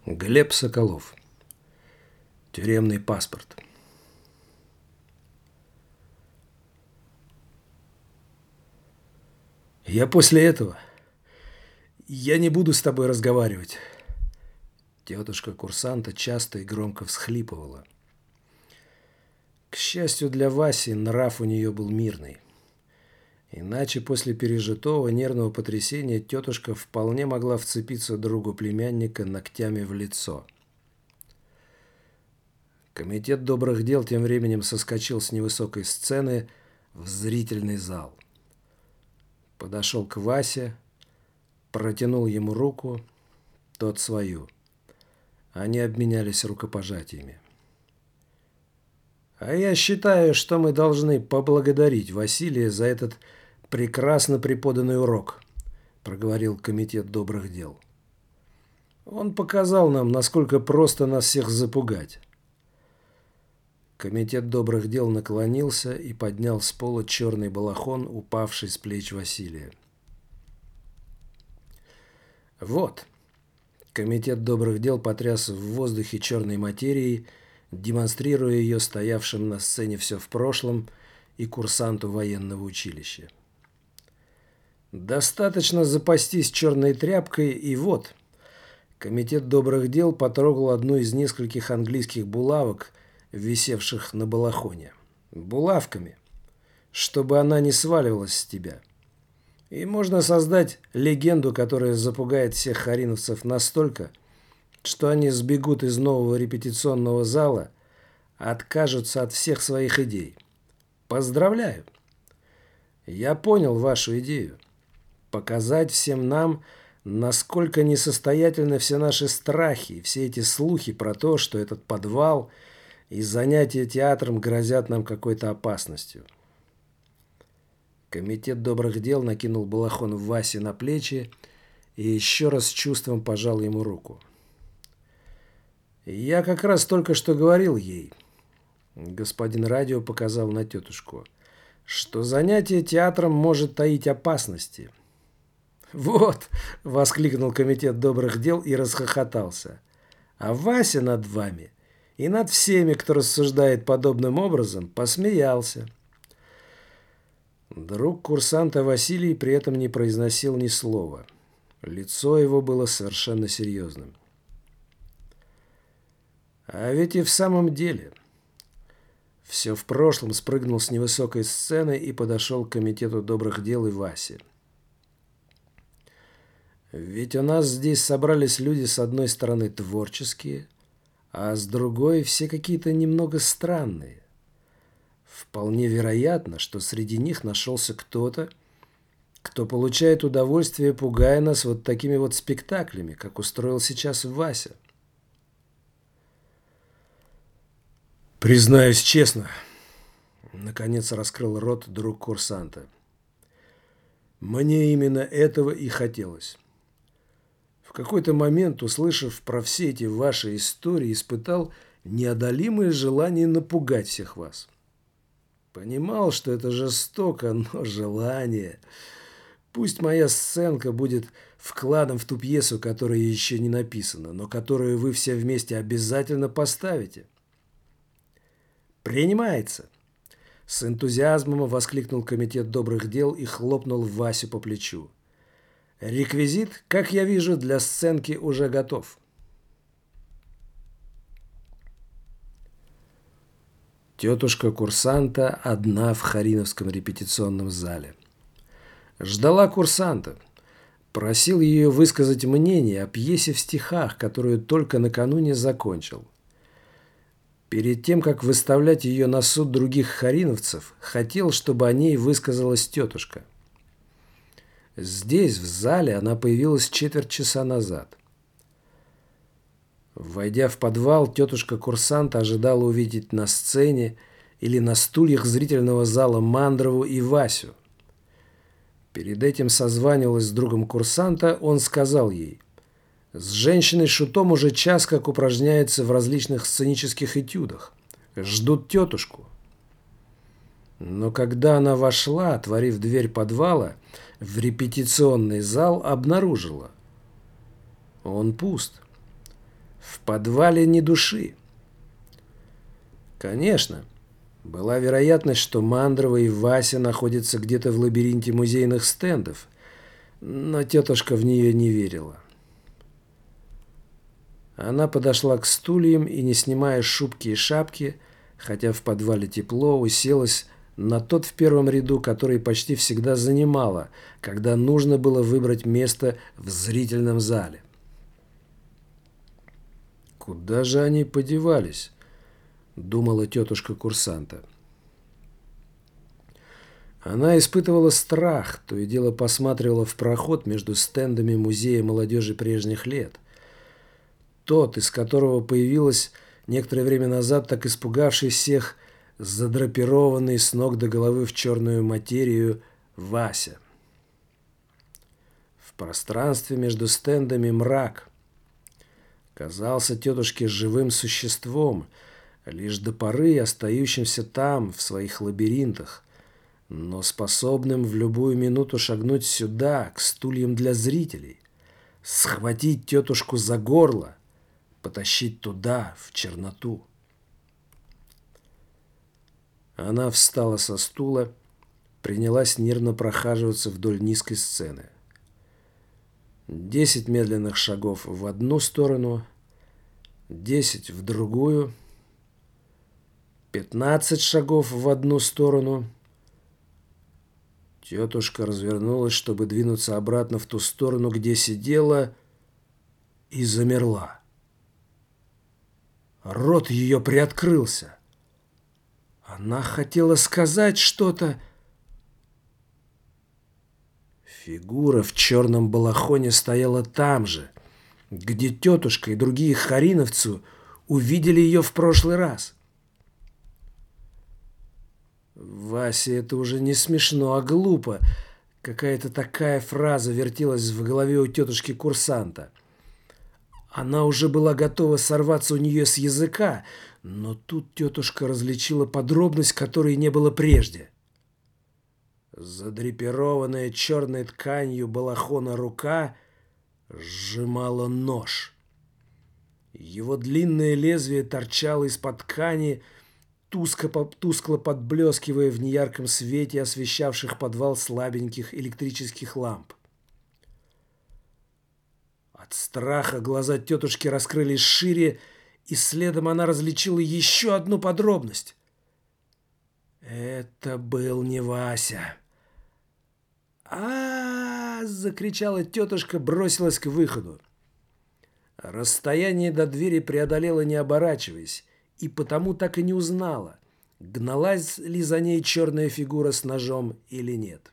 Глеб Соколов. Тюремный паспорт. Я после этого... Я не буду с тобой разговаривать. Тетушка курсанта часто и громко всхлипывала. К счастью для Васи, нрав у нее был мирный. Иначе после пережитого нервного потрясения тетушка вполне могла вцепиться другу племянника ногтями в лицо. Комитет добрых дел тем временем соскочил с невысокой сцены в зрительный зал. Подошел к Васе, протянул ему руку, тот свою. Они обменялись рукопожатиями. А я считаю, что мы должны поблагодарить Василия за этот прекрасно преподанный урок, проговорил комитет добрых дел. Он показал нам, насколько просто нас всех запугать. Комитет добрых дел наклонился и поднял с пола черный балахон, упавший с плеч Василия. Вот. Комитет добрых дел потряс в воздухе черной материей, демонстрируя ее стоявшим на сцене все в прошлом и курсанту военного училища. Достаточно запастись черной тряпкой, и вот. Комитет добрых дел потрогал одну из нескольких английских булавок, висевших на балахоне. Булавками, чтобы она не сваливалась с тебя. И можно создать легенду, которая запугает всех хариновцев настолько, что они сбегут из нового репетиционного зала, откажутся от всех своих идей. Поздравляю! Я понял вашу идею. Показать всем нам, насколько несостоятельны все наши страхи, все эти слухи про то, что этот подвал и занятия театром грозят нам какой-то опасностью. Комитет добрых дел накинул балахон Васе на плечи и еще раз с чувством пожал ему руку. Я как раз только что говорил ей, господин радио показал на тетушку, что занятие театром может таить опасности. Вот, воскликнул комитет добрых дел и расхохотался. А Вася над вами и над всеми, кто рассуждает подобным образом, посмеялся. Друг курсанта Василий при этом не произносил ни слова. Лицо его было совершенно серьезным. А ведь и в самом деле. Все в прошлом спрыгнул с невысокой сцены и подошел к комитету добрых дел и Васе. Ведь у нас здесь собрались люди с одной стороны творческие, а с другой все какие-то немного странные. Вполне вероятно, что среди них нашелся кто-то, кто получает удовольствие, пугая нас вот такими вот спектаклями, как устроил сейчас Вася. Признаюсь честно, наконец раскрыл рот друг курсанта. Мне именно этого и хотелось. В какой-то момент, услышав про все эти ваши истории, испытал неодолимое желание напугать всех вас. Понимал, что это жестоко, но желание. Пусть моя сценка будет вкладом в ту пьесу, которая еще не написана, но которую вы все вместе обязательно поставите. Принимается. С энтузиазмом воскликнул комитет добрых дел и хлопнул Васю по плечу. Реквизит, как я вижу, для сценки уже готов. Тетушка курсанта одна в хариновском репетиционном зале. Ждала курсанта. Просил ее высказать мнение о пьесе в стихах, которую только накануне закончил. Перед тем, как выставлять ее на суд других хариновцев, хотел, чтобы о ней высказалась тетушка. Здесь, в зале, она появилась четверть часа назад. Войдя в подвал, тетушка курсанта ожидала увидеть на сцене или на стульях зрительного зала Мандрову и Васю. Перед этим созванивалась с другом курсанта, он сказал ей: «С женщиной-шутом уже час как упражняется в различных сценических этюдах. Ждут тетушку». Но когда она вошла, отворив дверь подвала, в репетиционный зал обнаружила: он пуст. В подвале ни души. Конечно, была вероятность, что Мандрова и Вася находятся где-то в лабиринте музейных стендов, но тетушка в нее не верила. Она подошла к стульям и, не снимая шубки и шапки, хотя в подвале тепло, уселась на тот в первом ряду, который почти всегда занимала, когда нужно было выбрать место в зрительном зале. «Куда же они подевались?» — думала тетушка курсанта. Она испытывала страх, то и дело посматривала в проход между стендами Музея молодежи прежних лет. Тот, из которого появилась некоторое время назад так испугавший всех, задрапированный с ног до головы в черную материю Вася. В пространстве между стендами мрак. Казался тетушке живым существом, лишь до поры остающимся там, в своих лабиринтах, но способным в любую минуту шагнуть сюда, к стульям для зрителей, схватить тетушку за горло, потащить туда, в черноту. Она встала со стула, принялась нервно прохаживаться вдоль низкой сцены. 10 медленных шагов в одну сторону, 10 в другую, 15 шагов в одну сторону. Тетушка развернулась, чтобы двинуться обратно в ту сторону, где сидела, и замерла. Рот ее приоткрылся. Она хотела сказать что-то. Фигура в черном балахоне стояла там же, где тетушка и другие хариновцы увидели ее в прошлый раз. Васе это уже не смешно, а глупо. Какая-то такая фраза вертелась в голове у тетушки-курсанта. Она уже была готова сорваться у нее с языка, но тут тетушка различила подробность, которой не было прежде. Задрапированная черной тканью балахона рука сжимала нож. Его длинное лезвие торчало из-под ткани, тускло подблескивая в неярком свете освещавших подвал слабеньких электрических ламп. От страха глаза тетушки раскрылись шире, и следом она различила еще одну подробность. Это был не Вася. Закричала тетушка, бросилась к выходу. Расстояние до двери преодолела, не оборачиваясь, и потому так и не узнала, гналась ли за ней черная фигура с ножом или нет.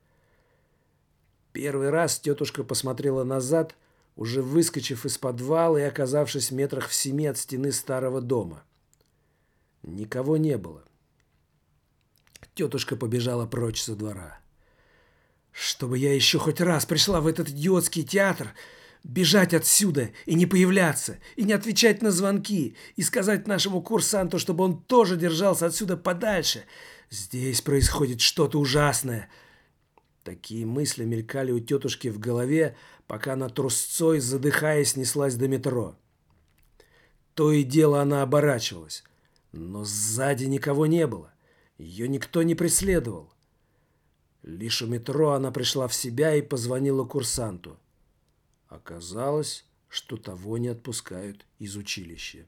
Первый раз тетушка посмотрела назад, уже выскочив из подвала и оказавшись метрах в 7 от стены старого дома. Никого не было. Тетушка побежала прочь со двора. «Чтобы я еще хоть раз пришла в этот идиотский театр, бежать отсюда и не появляться, и не отвечать на звонки, и сказать нашему курсанту, чтобы он тоже держался отсюда подальше. Здесь происходит что-то ужасное». Такие мысли мелькали у тетушки в голове, пока она трусцой, задыхаясь, неслась до метро. То и дело она оборачивалась, но сзади никого не было, ее никто не преследовал. Лишь у метро она пришла в себя и позвонила курсанту. Оказалось, что того не отпускают из училища.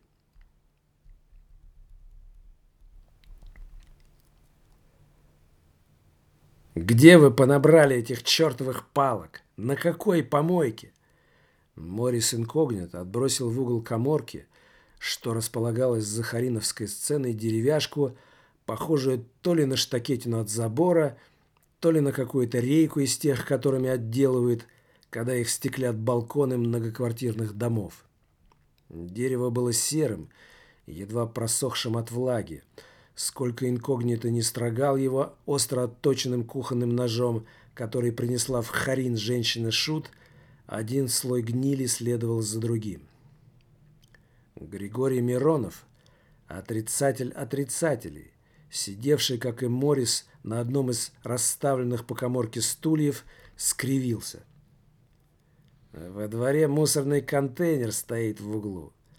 «Где вы понабрали этих чертовых палок? На какой помойке?» Морис инкогнито отбросил в угол каморки, что располагалось за хариновской сценой, деревяшку, похожую то ли на штакетину от забора, то ли на какую-то рейку из тех, которыми отделывают, когда их стеклят балконы многоквартирных домов. Дерево было серым, едва просохшим от влаги. Сколько инкогнито не строгал его остро отточенным кухонным ножом, который принесла в Харин женщина-шут, один слой гнили следовал за другим. Григорий Миронов, отрицатель отрицателей, сидевший, как и Морис, на одном из расставленных по каморке стульев, скривился. «Во дворе мусорный контейнер стоит в углу.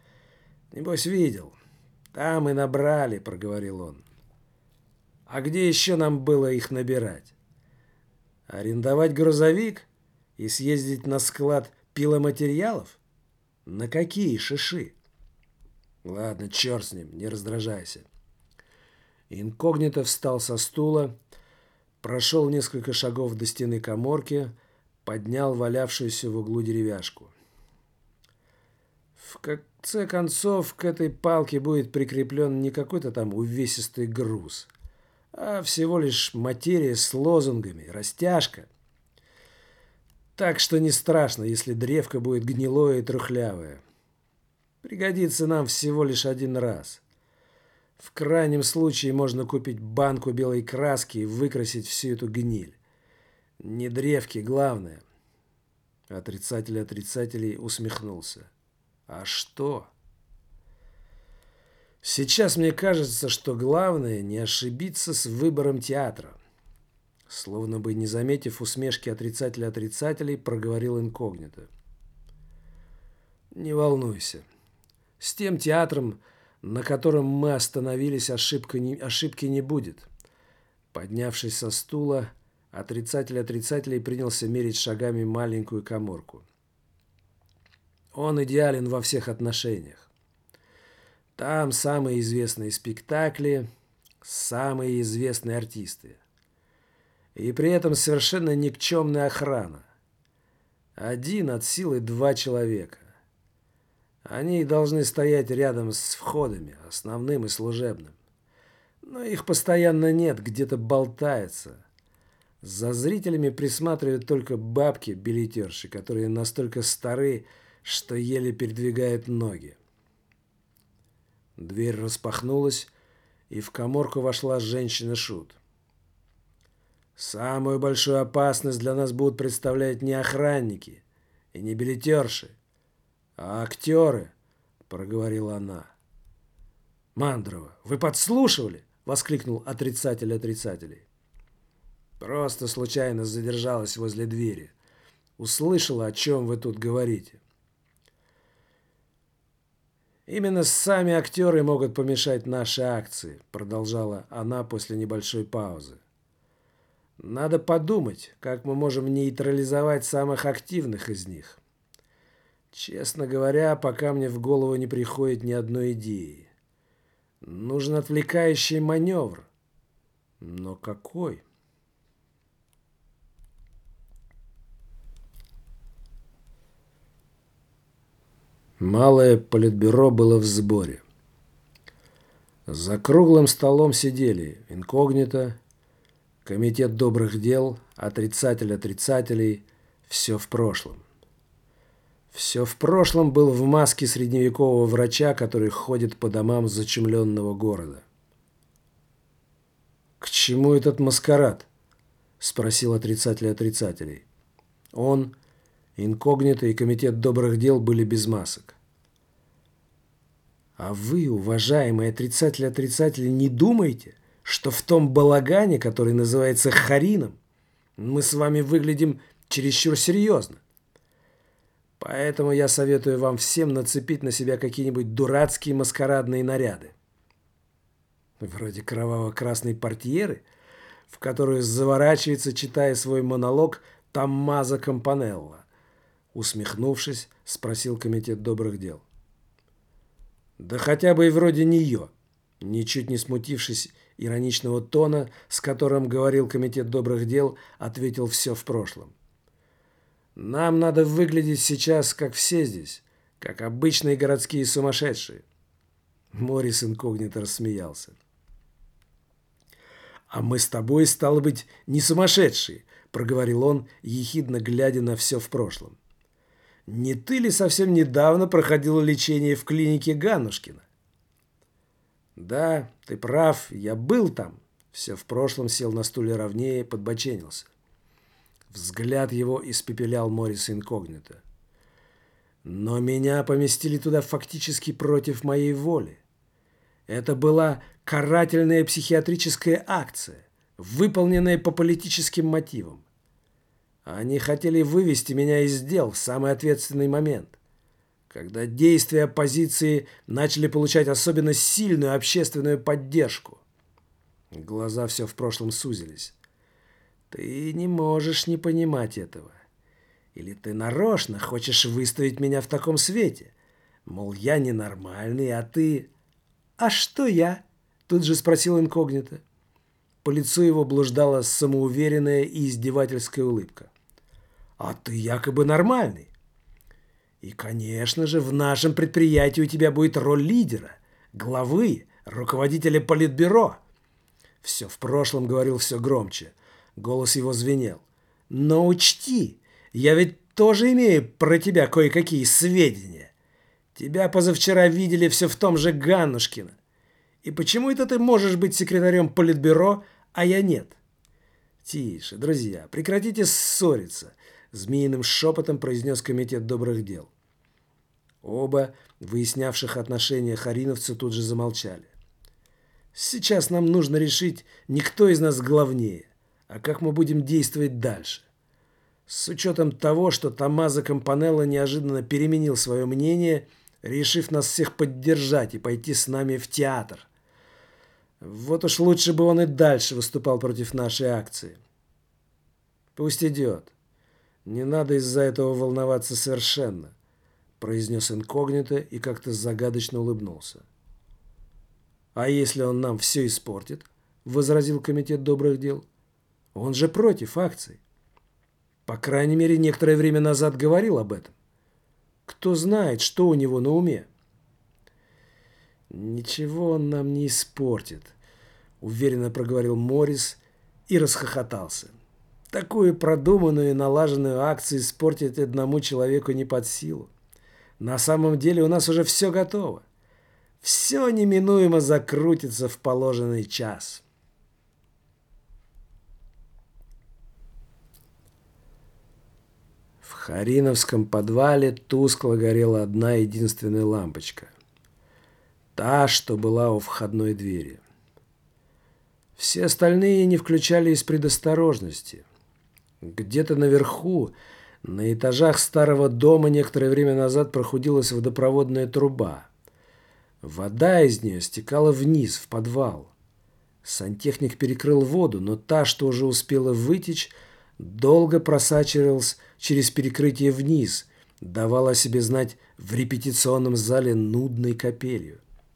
Небось, видел. Там и набрали, проговорил он. А где еще нам было их набирать? Арендовать грузовик и съездить на склад пиломатериалов? На какие шиши? Ладно, черт с ним, не раздражайся. Инкогнито встал со стула, прошел несколько шагов до стены каморки, поднял валявшуюся в углу деревяшку. В конце концов, к этой палке будет прикреплен не какой-то там увесистый груз, а всего лишь материя с лозунгами, растяжка. Так что не страшно, если древко будет гнилое и трухлявое. Пригодится нам всего лишь один раз. В крайнем случае можно купить банку белой краски и выкрасить всю эту гниль. Не древки, главное. Отрицатель отрицателей усмехнулся. А что? Сейчас мне кажется, что главное не ошибиться с выбором театра. Словно бы не заметив усмешки отрицателя отрицателей, проговорил инкогнито. Не волнуйся. С тем театром, на котором мы остановились, ошибки не будет. Поднявшись со стула, отрицатель отрицателей принялся мерить шагами маленькую каморку. Он идеален во всех отношениях. Там самые известные спектакли, самые известные артисты. И при этом совершенно никчемная охрана. Один от силы 2 человека. Они должны стоять рядом с входами, основным и служебным. Но их постоянно нет, где-то болтается. За зрителями присматривают только бабки-билетерши, которые настолько стары, что еле передвигают ноги. Дверь распахнулась, и в каморку вошла женщина-шут. Самую большую опасность для нас будут представлять не охранники и не билетерши, а актеры, проговорила она. Мандрова, вы подслушивали? Воскликнул отрицатель отрицателей. Просто случайно задержалась возле двери. Услышала, о чем вы тут говорите. Именно сами актеры могут помешать нашей акции, продолжала она после небольшой паузы. Надо подумать, как мы можем нейтрализовать самых активных из них. Честно говоря, пока мне в голову не приходит ни одной идеи. Нужен отвлекающий маневр. Но какой? Малое политбюро было в сборе. За круглым столом сидели инкогнито, комитет добрых дел, отрицатель отрицателей, все в прошлом. Все в прошлом был в маске средневекового врача, который ходит по домам зачумленного города. «К чему этот маскарад?» – спросил отрицатель отрицателей. Он, инкогнито и комитет добрых дел были без масок. «А вы, уважаемые отрицатели отрицатели, не думаете, что в том балагане, который называется Харином, мы с вами выглядим чересчур серьезно? Поэтому я советую вам всем нацепить на себя какие-нибудь дурацкие маскарадные наряды. Вроде кроваво-красной портьеры, в которую заворачивается, читая свой монолог, Томмазо Кампанелло. Усмехнувшись, спросил комитет добрых дел. Да хотя бы и вроде нее, ничуть не смутившись ироничного тона, с которым говорил комитет добрых дел, ответил все в прошлом. Нам надо выглядеть сейчас, как все здесь, как обычные городские сумасшедшие. Морис инкогнито рассмеялся. «А мы с тобой, стало быть, не сумасшедшие», — проговорил он, ехидно глядя на все в прошлом. «Не ты ли совсем недавно проходил лечение в клинике Ганнушкина?» «Да, ты прав, я был там», — все в прошлом сел на стуле ровнее, подбоченился. Взгляд его испепелял Морис инкогнито. «Но меня поместили туда фактически против моей воли. Это была карательная психиатрическая акция, выполненная по политическим мотивам. Они хотели вывести меня из дел в самый ответственный момент, когда действия оппозиции начали получать особенно сильную общественную поддержку. Глаза все в прошлом сузились. Ты не можешь не понимать этого. Или ты нарочно хочешь выставить меня в таком свете? Мол, я ненормальный, а ты... «А что я?» – тут же спросил инкогнито. По лицу его блуждала самоуверенная и издевательская улыбка. «А ты якобы нормальный. И, конечно же, в нашем предприятии у тебя будет роль лидера, главы, руководителя политбюро». Все в прошлом говорил все громче. Голос его звенел. «Но учти, я ведь тоже имею про тебя кое-какие сведения. Тебя позавчера видели все в том же Ганнушкино. И почему это ты можешь быть секретарем политбюро, а я нет?» «Тише, друзья, прекратите ссориться», — змеиным шепотом произнес комитет добрых дел. Оба, выяснявших отношения хариновца, тут же замолчали. «Сейчас нам нужно решить не кто из нас главнее, а как мы будем действовать дальше. С учетом того, что Томмазо Кампанелло неожиданно переменил свое мнение, решив нас всех поддержать и пойти с нами в театр. Вот уж лучше бы он и дальше выступал против нашей акции. Пусть идет. Не надо из-за этого волноваться совершенно», — произнес инкогнито и как-то загадочно улыбнулся. «А если он нам все испортит?» — возразил комитет добрых дел. «Он же против акций. По крайней мере, некоторое время назад говорил об этом. Кто знает, что у него на уме?» «Ничего он нам не испортит», — уверенно проговорил Моррис и расхохотался. «Такую продуманную и налаженную акцию испортить одному человеку не под силу. На самом деле у нас уже все готово. Все неминуемо закрутится в положенный час». В хариновском подвале тускло горела одна единственная лампочка. Та, что была у входной двери. Все остальные не включали из предосторожности. Где-то наверху, на этажах старого дома, некоторое время назад прохудилась водопроводная труба. Вода из нее стекала вниз, в подвал. Сантехник перекрыл воду, но та, что уже успела вытечь, долго просачивалась через перекрытие вниз, давала о себе знать в репетиционном зале нудной капелью.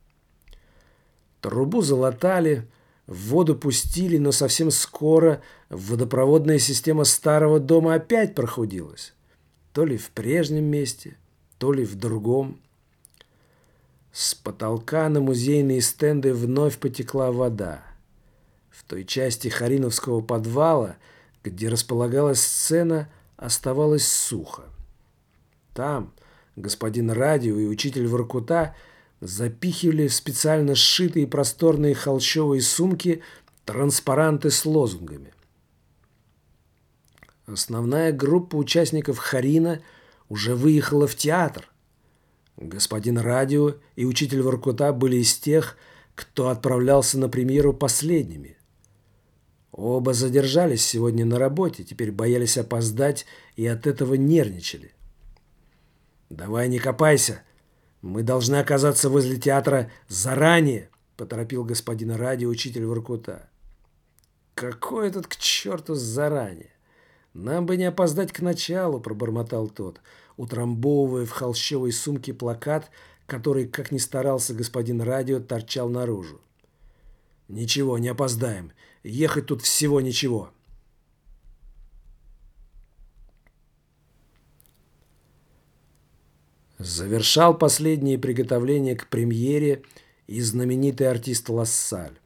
Трубу залатали, в воду пустили, но совсем скоро водопроводная система старого дома опять прохудилась. То ли в прежнем месте, то ли в другом. С потолка на музейные стенды вновь потекла вода. В той части хариновского подвала, где располагалась сцена, оставалось сухо. Там господин Радио и учитель Воркута запихивали в специально сшитые просторные холщовые сумки транспаранты с лозунгами. Основная группа участников Харина уже выехала в театр. Господин Радио и учитель Воркута были из тех, кто отправлялся на премьеру последними. Оба задержались сегодня на работе, теперь боялись опоздать и от этого нервничали. «Давай не копайся. Мы должны оказаться возле театра заранее», — поторопил господин Радио учитель Воркута. «Какой этот к черту заранее? Нам бы не опоздать к началу», — пробормотал тот, утрамбовывая в холщовой сумке плакат, который, как ни старался господин Радио, торчал наружу. «Ничего, не опоздаем. Ехать тут всего ничего». Завершал последние приготовления к премьере и знаменитый артист Лассаль.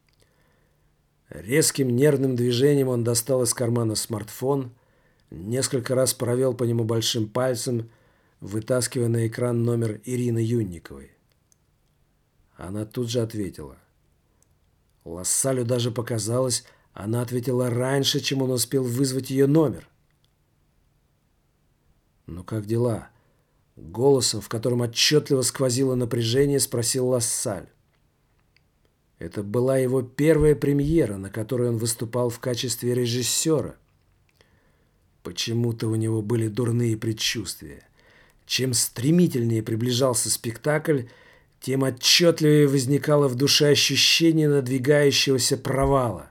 Резким нервным движением он достал из кармана смартфон, несколько раз провел по нему большим пальцем, вытаскивая на экран номер Ирины Юнниковой. Она тут же ответила. Лассалю даже показалось, она ответила раньше, чем он успел вызвать ее номер. «Ну как дела?» Голосом, в котором отчетливо сквозило напряжение, спросил Лассаль. Это была его первая премьера, на которой он выступал в качестве режиссера. Почему-то у него были дурные предчувствия. Чем стремительнее приближался спектакль, тем отчетливее возникало в душе ощущение надвигающегося провала.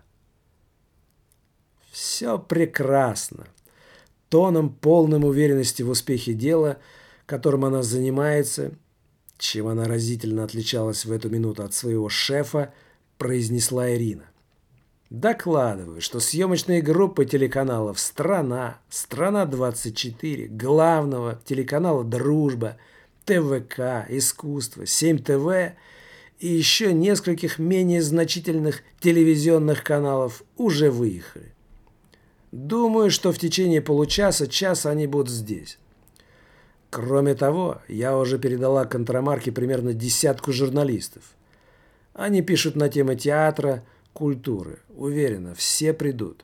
Все прекрасно. Тоном, полным уверенности в успехе дела, которым она занимается, чем она разительно отличалась в эту минуту от своего шефа, произнесла Ирина. Докладываю, что съемочные группы телеканалов «Страна», «Страна-24», главного телеканала «Дружба», ТВК, «Искусство», 7ТВ и еще нескольких менее значительных телевизионных каналов уже выехали. Думаю, что в течение получаса-часа они будут здесь. Кроме того, я уже передала контрамарке примерно 10 журналистов. Они пишут на темы театра, культуры. Уверена, все придут.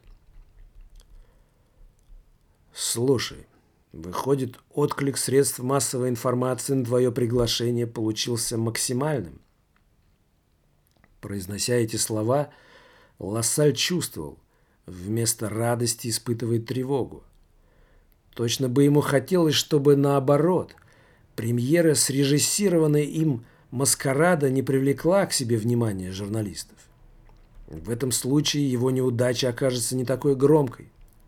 Слушай, выходит, отклик средств массовой информации на твое приглашение получился максимальным. Произнося эти слова, Лассаль чувствовал, вместо радости испытывает тревогу. Точно бы ему хотелось, чтобы наоборот, премьера, срежиссированная им маскарада, не привлекла к себе внимания журналистов. В этом случае его неудача окажется не такой громкой.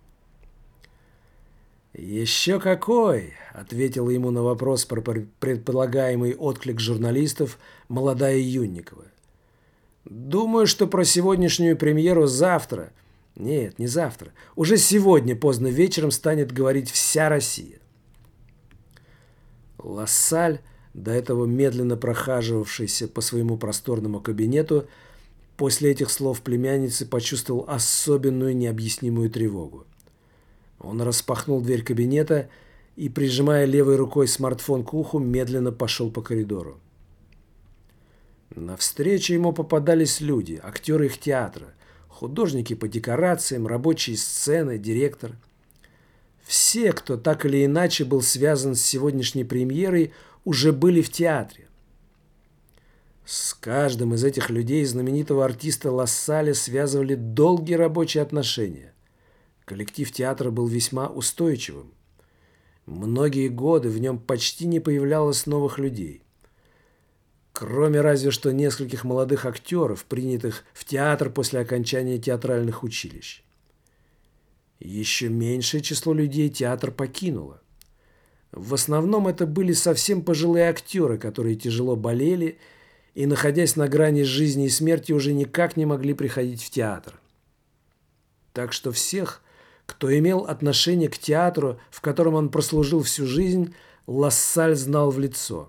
«Еще какой!» — ответила ему на вопрос про предполагаемый отклик журналистов молодая Юнникова. «Думаю, что про сегодняшнюю премьеру завтра, нет, не завтра, уже сегодня поздно вечером станет говорить вся Россия». Лассаль, до этого медленно прохаживавшийся по своему просторному кабинету, после этих слов племянницы почувствовал особенную необъяснимую тревогу. Он распахнул дверь кабинета и, прижимая левой рукой смартфон к уху, медленно пошел по коридору. Навстречу ему попадались люди, актеры их театра, художники по декорациям, рабочие сцены, директор. Все, кто так или иначе был связан с сегодняшней премьерой, уже были в театре. С каждым из этих людей знаменитого артиста Лассаля связывали долгие рабочие отношения. Коллектив театра был весьма устойчивым. Многие годы в нем почти не появлялось новых людей. Кроме разве что нескольких молодых актеров, принятых в театр после окончания театральных училищ. Еще меньшее число людей театр покинуло. В основном это были совсем пожилые актеры, которые тяжело болели и, находясь на грани жизни и смерти, уже никак не могли приходить в театр. Так что всех, кто имел отношение к театру, в котором он прослужил всю жизнь, Лассаль знал в лицо.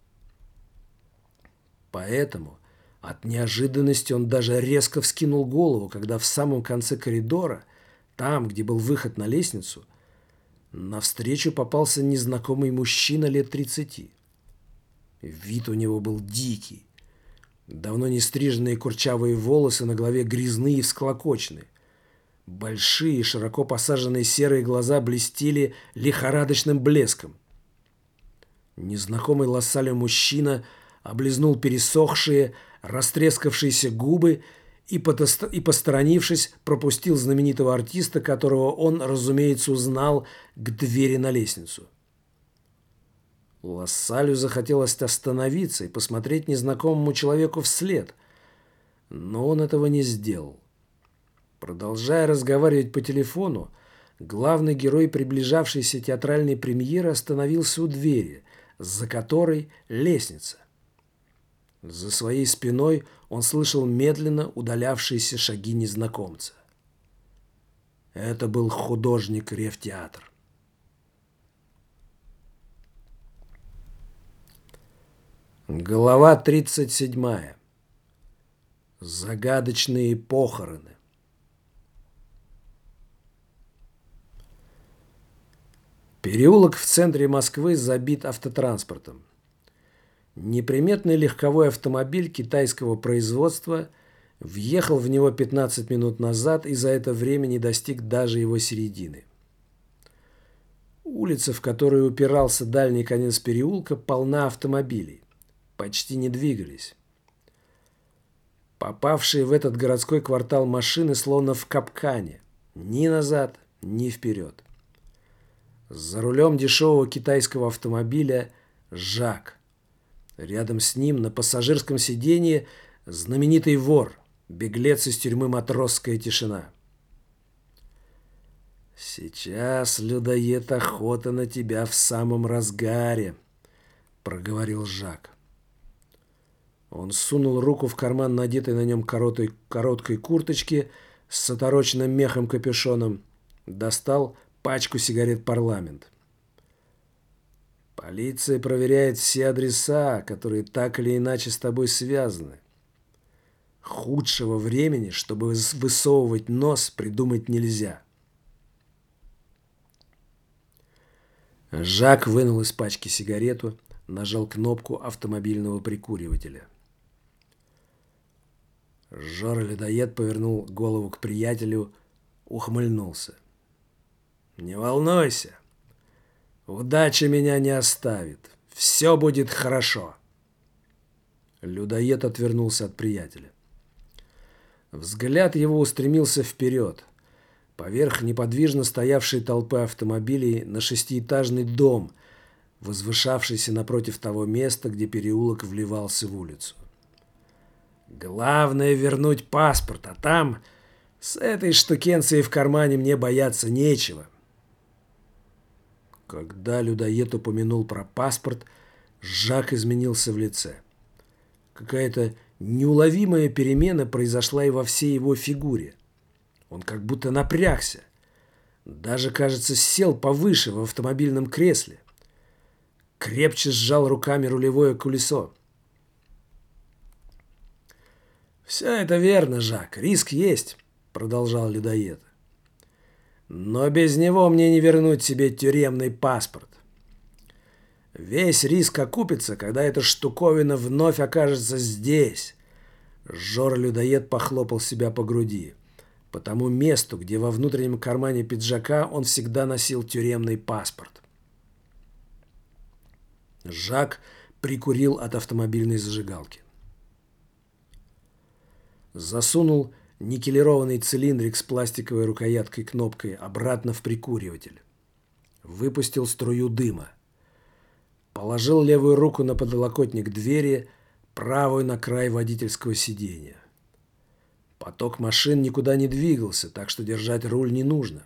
Поэтому от неожиданности он даже резко вскинул голову, когда в самом конце коридора, там, где был выход на лестницу, навстречу попался незнакомый мужчина лет 30. Вид у него был дикий. Давно не стриженные курчавые волосы на голове грязные и всклокоченные. Большие, широко посаженные серые глаза блестели лихорадочным блеском. Незнакомый Лассалю мужчина облизнул пересохшие, растрескавшиеся губы и, посторонившись, пропустил знаменитого артиста, которого он, разумеется, узнал, к двери на лестницу. Лассалю захотелось остановиться и посмотреть незнакомому человеку вслед, но он этого не сделал. Продолжая разговаривать по телефону, главный герой приближавшейся театральной премьеры остановился у двери, за которой лестница. За своей спиной он слышал медленно удалявшиеся шаги незнакомца. Это был художник Ревтеатр. Глава 37. Загадочные похороны. Переулок в центре Москвы забит автотранспортом. Неприметный легковой автомобиль китайского производства въехал в него 15 минут назад и за это время не достиг даже его середины. Улица, в которую упирался дальний конец переулка, полна автомобилей. Почти не двигались. Попавшие в этот городской квартал машины словно в капкане. Ни назад, ни вперед. За рулем дешевого китайского автомобиля Жак. Рядом с ним на пассажирском сиденье знаменитый вор, беглец из тюрьмы «Матросская тишина». «Сейчас, людоед, охота на тебя в самом разгаре», — проговорил Жак. Он сунул руку в карман надетой на нем короткой курточки с отороченным мехом капюшоном, достал пачку сигарет «Парламент». «Полиция проверяет все адреса, которые так или иначе с тобой связаны. Худшего времени, чтобы высовывать нос, придумать нельзя». Жак вынул из пачки сигарету, нажал кнопку автомобильного прикуривателя. Жора-людоед повернул голову к приятелю, ухмыльнулся. «Не волнуйся. Удача меня не оставит. Все будет хорошо». Людоед отвернулся от приятеля. Взгляд его устремился вперед, поверх неподвижно стоявшей толпы автомобилей на шестиэтажный дом, возвышавшийся напротив того места, где переулок вливался в улицу. «Главное вернуть паспорт, а там с этой штукенцией в кармане мне бояться нечего». Когда людоед упомянул про паспорт, Жак изменился в лице. Какая-то неуловимая перемена произошла и во всей его фигуре. Он как будто напрягся. Даже, кажется, сел повыше в автомобильном кресле. Крепче сжал руками рулевое колесо. «Все это верно, Жак, риск есть», — продолжал людоед. «Но без него мне не вернуть себе тюремный паспорт. Весь риск окупится, когда эта штуковина вновь окажется здесь». Жора-людоед похлопал себя по груди. По тому месту, где во внутреннем кармане пиджака он всегда носил тюремный паспорт. Жак прикурил от автомобильной зажигалки. Засунул никелированный цилиндрик с пластиковой рукояткой-кнопкой обратно в прикуриватель. Выпустил струю дыма. Положил левую руку на подлокотник двери, правую на край водительского сиденья. Поток машин никуда не двигался, так что держать руль не нужно.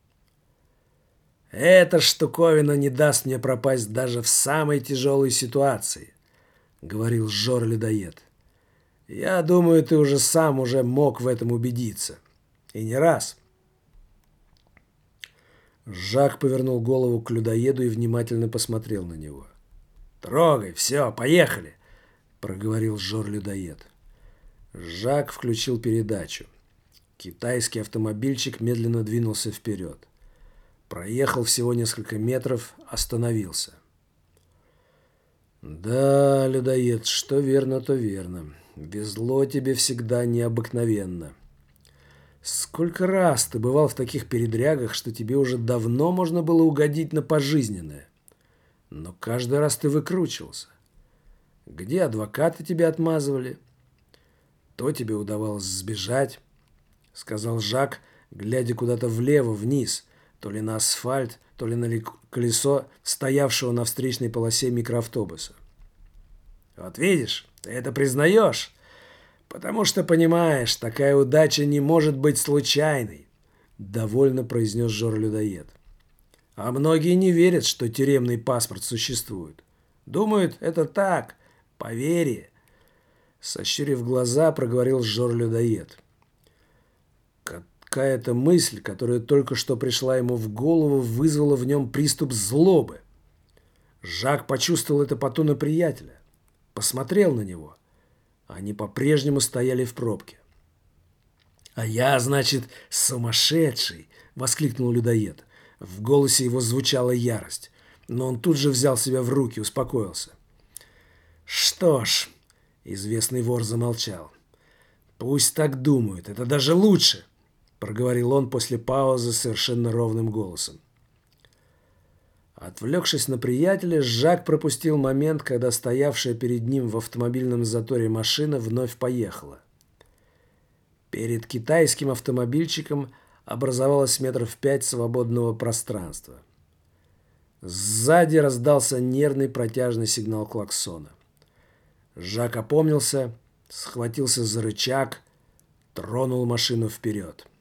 «Эта штуковина не даст мне пропасть даже в самой тяжелой ситуации», — говорил Жора-людоед. «Я думаю, ты уже сам мог в этом убедиться. И не раз». Жак повернул голову к людоеду и внимательно посмотрел на него. «Трогай, все, поехали», — проговорил Жора-людоед. Жак включил передачу. Китайский автомобильчик медленно двинулся вперед. Проехал всего несколько метров, остановился. «Да, людоед, что верно, то верно. Везло тебе всегда необыкновенно. Сколько раз ты бывал в таких передрягах, что тебе уже давно можно было угодить на пожизненное. Но каждый раз ты выкручивался. Где адвокаты тебя отмазывали? То тебе удавалось сбежать», — сказал Жак, глядя куда-то влево, вниз, то ли на асфальт, то ли на колесо стоявшего на встречной полосе микроавтобуса. «Вот видишь, ты это признаешь, потому что понимаешь, такая удача не может быть случайной», — довольно произнес Жора-людоед. «А многие не верят, что тюремный паспорт существует. Думают, это так, поверье». Сощурив глаза, проговорил Жора-людоед. Какая-то мысль, которая только что пришла ему в голову, вызвала в нем приступ злобы. Жак почувствовал это по тону приятеля. Посмотрел на него. Они по-прежнему стояли в пробке. «А я, значит, сумасшедший!» — воскликнул людоед. В голосе его звучала ярость. Но он тут же взял себя в руки, успокоился. «Что ж...» — известный вор замолчал. «Пусть так думают, это даже лучше!» — проговорил он после паузы совершенно ровным голосом. Отвлекшись на приятеля, Жак пропустил момент, когда стоявшая перед ним в автомобильном заторе машина вновь поехала. Перед китайским автомобильчиком образовалось метров 5 свободного пространства. Сзади раздался нервный протяжный сигнал клаксона. Жак опомнился, схватился за рычаг, тронул машину вперед.